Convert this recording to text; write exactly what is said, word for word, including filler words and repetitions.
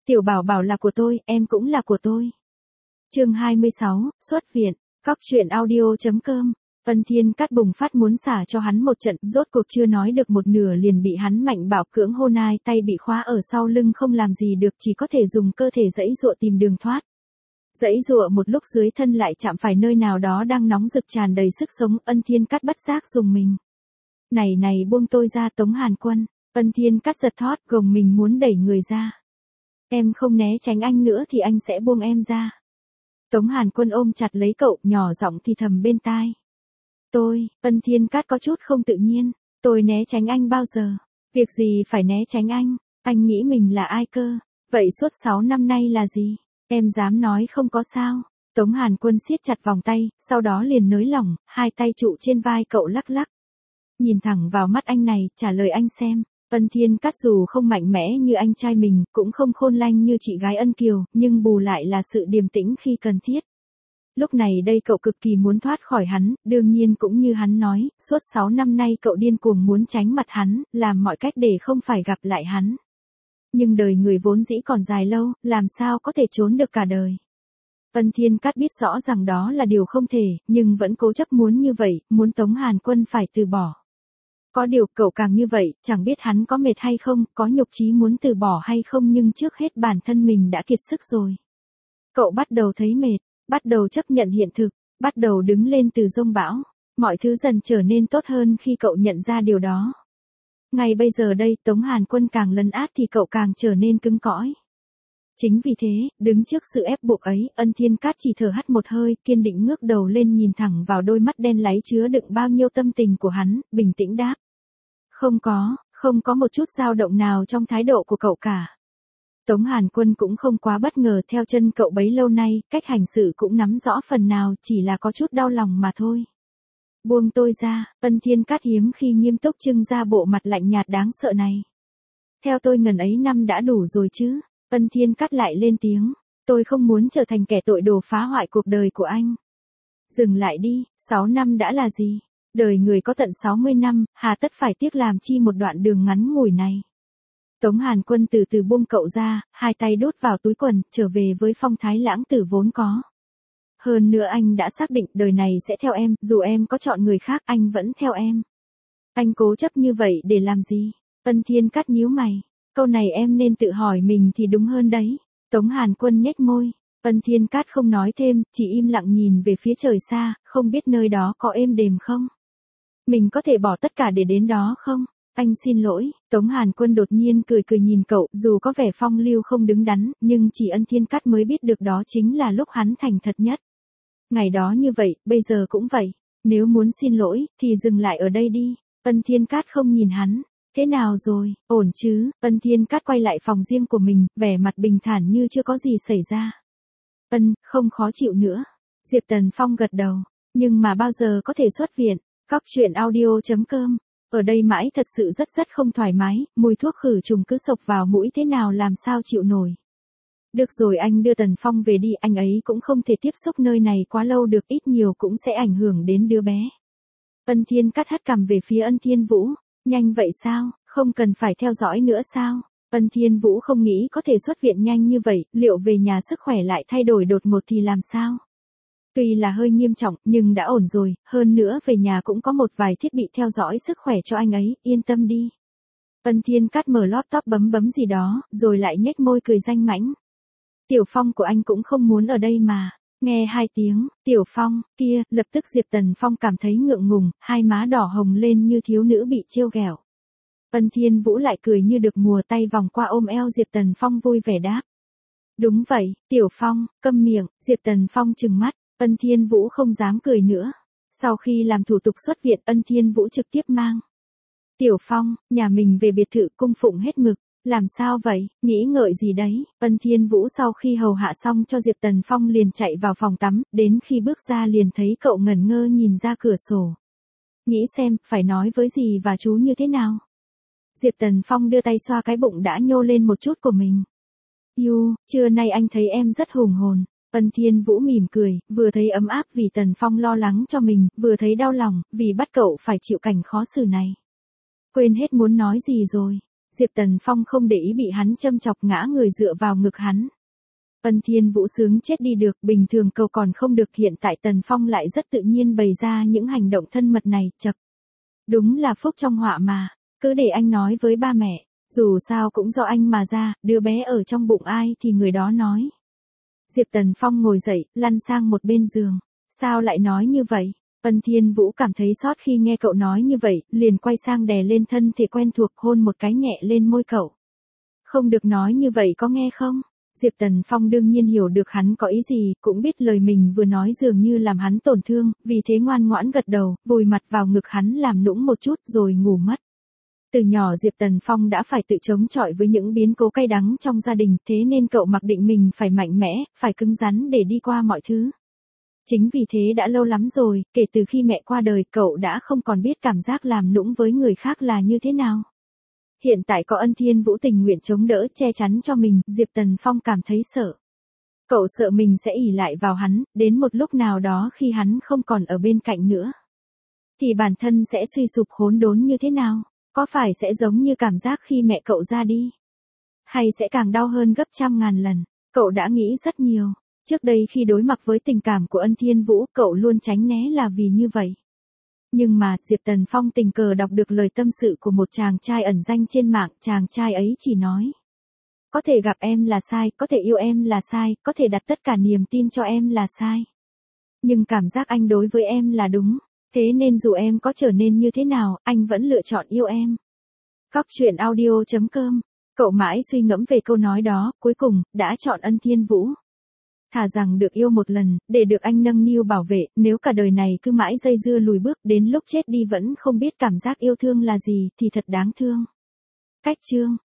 Tiểu Bảo Bảo là của tôi, em cũng là của tôi. Chương hai mươi sáu, xuất viện. Cóc truyện audio chấm com. Ân Thiên Cát bùng phát muốn xả cho hắn một trận, rốt cuộc chưa nói được một nửa liền bị hắn mạnh bạo cưỡng hôn ai, tay bị khóa ở sau lưng không làm gì được, chỉ có thể dùng cơ thể giãy giụa tìm đường thoát. Giãy giụa một lúc dưới thân lại chạm phải nơi nào đó đang nóng rực tràn đầy sức sống, Ân Thiên Cát bất giác dùng mình. Này này buông tôi ra Tống Hàn Quân. Ân Thiên Cát giật thót, gồng mình muốn đẩy người ra. Em không né tránh anh nữa thì anh sẽ buông em ra. Tống Hàn Quân ôm chặt lấy cậu, nhỏ giọng thì thầm bên tai. Tôi, Ân Thiên Cát có chút không tự nhiên, tôi né tránh anh bao giờ? Việc gì phải né tránh anh? Anh nghĩ mình là ai cơ? Vậy suốt sáu năm nay là gì? Em dám nói không có sao? Tống Hàn Quân siết chặt vòng tay, sau đó liền nới lỏng, hai tay trụ trên vai cậu lắc lắc. Nhìn thẳng vào mắt anh này, trả lời anh xem. Ân Thiên Cát dù không mạnh mẽ như anh trai mình, cũng không khôn lanh như chị gái Ân Kiều, nhưng bù lại là sự điềm tĩnh khi cần thiết. Lúc này đây cậu cực kỳ muốn thoát khỏi hắn, đương nhiên cũng như hắn nói, suốt sáu năm nay cậu điên cuồng muốn tránh mặt hắn, làm mọi cách để không phải gặp lại hắn. Nhưng đời người vốn dĩ còn dài lâu, làm sao có thể trốn được cả đời. Ân Thiên Cát biết rõ rằng đó là điều không thể, nhưng vẫn cố chấp muốn như vậy, muốn Tống Hàn Quân phải từ bỏ. Có điều cậu càng như vậy, chẳng biết hắn có mệt hay không, có nhục chí muốn từ bỏ hay không, nhưng trước hết bản thân mình đã kiệt sức rồi. Cậu bắt đầu thấy mệt, bắt đầu chấp nhận hiện thực, bắt đầu đứng lên từ giông bão. Mọi thứ dần trở nên tốt hơn khi cậu nhận ra điều đó. Ngay bây giờ đây, Tống Hàn Quân càng lấn át thì cậu càng trở nên cứng cỏi. Chính vì thế, đứng trước sự ép buộc ấy, Ân Thiên Cát chỉ thở hắt một hơi, kiên định ngước đầu lên nhìn thẳng vào đôi mắt đen láy chứa đựng bao nhiêu tâm tình của hắn, bình tĩnh đáp. Không có, không có một chút dao động nào trong thái độ của cậu cả. Tống Hàn Quân cũng không quá bất ngờ, theo chân cậu bấy lâu nay, cách hành xử cũng nắm rõ phần nào, chỉ là có chút đau lòng mà thôi. Buông tôi ra, Ân Thiên Cát hiếm khi nghiêm túc trưng ra bộ mặt lạnh nhạt đáng sợ này. Theo tôi ngần ấy năm đã đủ rồi chứ. Ân Thiên Cát lại lên tiếng, tôi không muốn trở thành kẻ tội đồ phá hoại cuộc đời của anh. Dừng lại đi, sáu năm đã là gì? Đời người có tận sáu mươi năm, hà tất phải tiếc làm chi một đoạn đường ngắn ngủi này. Tống Hàn Quân từ từ buông cậu ra, hai tay đút vào túi quần, trở về với phong thái lãng tử vốn có. Hơn nữa anh đã xác định đời này sẽ theo em, dù em có chọn người khác, anh vẫn theo em. Anh cố chấp như vậy để làm gì? Ân Thiên Cát nhíu mày. Câu này em nên tự hỏi mình thì đúng hơn đấy. Tống Hàn Quân nhếch môi. Ân Thiên Cát không nói thêm, chỉ im lặng nhìn về phía trời xa, không biết nơi đó có êm đềm không? Mình có thể bỏ tất cả để đến đó không? Anh xin lỗi. Tống Hàn Quân đột nhiên cười cười nhìn cậu, dù có vẻ phong lưu không đứng đắn, nhưng chỉ Ân Thiên Cát mới biết được đó chính là lúc hắn thành thật nhất. Ngày đó như vậy, bây giờ cũng vậy. Nếu muốn xin lỗi, thì dừng lại ở đây đi. Ân Thiên Cát không nhìn hắn. Thế nào rồi, ổn chứ? Ân Thiên Cát quay lại phòng riêng của mình, vẻ mặt bình thản như chưa có gì xảy ra. Ân, không khó chịu nữa. Diệp Tần Phong gật đầu. Nhưng mà bao giờ có thể xuất viện? Cóc truyện audio chấm com. Ở đây mãi thật sự rất rất không thoải mái, mùi thuốc khử trùng cứ sộc vào mũi thế nào làm sao chịu nổi. Được rồi, anh đưa Tần Phong về đi, anh ấy cũng không thể tiếp xúc nơi này quá lâu được, ít nhiều cũng sẽ ảnh hưởng đến đứa bé. Ân Thiên Cát hất cằm về phía Ân Thiên Vũ. Nhanh vậy sao, không cần phải theo dõi nữa sao? Ân Thiên Vũ không nghĩ có thể xuất viện nhanh như vậy, liệu về nhà sức khỏe lại thay đổi đột ngột thì làm sao? Tuy là hơi nghiêm trọng, nhưng đã ổn rồi, hơn nữa về nhà cũng có một vài thiết bị theo dõi sức khỏe cho anh ấy, yên tâm đi. Ân Thiên Cát mở laptop bấm bấm gì đó, rồi lại nhếch môi cười danh mãnh. Tiểu Phong của anh cũng không muốn ở đây mà. Nghe hai tiếng, Tiểu Phong, kia, lập tức Diệp Tần Phong cảm thấy ngượng ngùng, hai má đỏ hồng lên như thiếu nữ bị trêu ghẹo. Ân Thiên Vũ lại cười như được mùa, tay vòng qua ôm eo Diệp Tần Phong vui vẻ đáp. Đúng vậy, Tiểu Phong, câm miệng. Diệp Tần Phong trừng mắt, Ân Thiên Vũ không dám cười nữa. Sau khi làm thủ tục xuất viện, Ân Thiên Vũ trực tiếp mang Tiểu Phong, nhà mình về biệt thự cung phụng hết mực. Làm sao vậy, nghĩ ngợi gì đấy? Ân Thiên Vũ sau khi hầu hạ xong cho Diệp Tần Phong liền chạy vào phòng tắm, đến khi bước ra liền thấy cậu ngẩn ngơ nhìn ra cửa sổ. Nghĩ xem, phải nói với gì và chú như thế nào? Diệp Tần Phong đưa tay xoa cái bụng đã nhô lên một chút của mình. Yu, trưa nay anh thấy em rất hùng hồn. Ân Thiên Vũ mỉm cười, vừa thấy ấm áp vì Tần Phong lo lắng cho mình, vừa thấy đau lòng, vì bắt cậu phải chịu cảnh khó xử này. Quên hết muốn nói gì rồi. Diệp Tần Phong không để ý bị hắn châm chọc, ngã người dựa vào ngực hắn. Ân Thiên Vũ sướng chết đi được, bình thường cậu còn không được, hiện tại Tần Phong lại rất tự nhiên bày ra những hành động thân mật này, chập. Đúng là phúc trong họa mà, cứ để anh nói với ba mẹ, dù sao cũng do anh mà ra, đứa bé ở trong bụng ai thì người đó nói. Diệp Tần Phong ngồi dậy, lăn sang một bên giường. Sao lại nói như vậy? Ân Thiên Vũ cảm thấy xót khi nghe cậu nói như vậy, liền quay sang đè lên thân thể quen thuộc, hôn một cái nhẹ lên môi cậu. Không được nói như vậy có nghe không? Diệp Tần Phong đương nhiên hiểu được hắn có ý gì, cũng biết lời mình vừa nói dường như làm hắn tổn thương, vì thế ngoan ngoãn gật đầu, vùi mặt vào ngực hắn làm nũng một chút rồi ngủ mất. Từ nhỏ Diệp Tần Phong đã phải tự chống chọi với những biến cố cay đắng trong gia đình, thế nên cậu mặc định mình phải mạnh mẽ, phải cứng rắn để đi qua mọi thứ. Chính vì thế đã lâu lắm rồi, kể từ khi mẹ qua đời, cậu đã không còn biết cảm giác làm nũng với người khác là như thế nào. Hiện tại có Ân Thiên Vũ tình nguyện chống đỡ che chắn cho mình, Diệp Tần Phong cảm thấy sợ. Cậu sợ mình sẽ ỷ lại vào hắn, đến một lúc nào đó khi hắn không còn ở bên cạnh nữa. Thì bản thân sẽ suy sụp hỗn đốn như thế nào? Có phải sẽ giống như cảm giác khi mẹ cậu ra đi? Hay sẽ càng đau hơn gấp trăm ngàn lần? Cậu đã nghĩ rất nhiều. Trước đây khi đối mặt với tình cảm của Ân Thiên Vũ, cậu luôn tránh né là vì như vậy. Nhưng mà, Diệp Tần Phong tình cờ đọc được lời tâm sự của một chàng trai ẩn danh trên mạng, chàng trai ấy chỉ nói. Có thể gặp em là sai, có thể yêu em là sai, có thể đặt tất cả niềm tin cho em là sai. Nhưng cảm giác anh đối với em là đúng, thế nên dù em có trở nên như thế nào, anh vẫn lựa chọn yêu em. Góc truyện audio chấm com. Cậu mãi suy ngẫm về câu nói đó, cuối cùng, đã chọn Ân Thiên Vũ. Thà rằng được yêu một lần, để được anh nâng niu bảo vệ, nếu cả đời này cứ mãi dây dưa lùi bước, đến lúc chết đi vẫn không biết cảm giác yêu thương là gì, thì thật đáng thương. Cách chương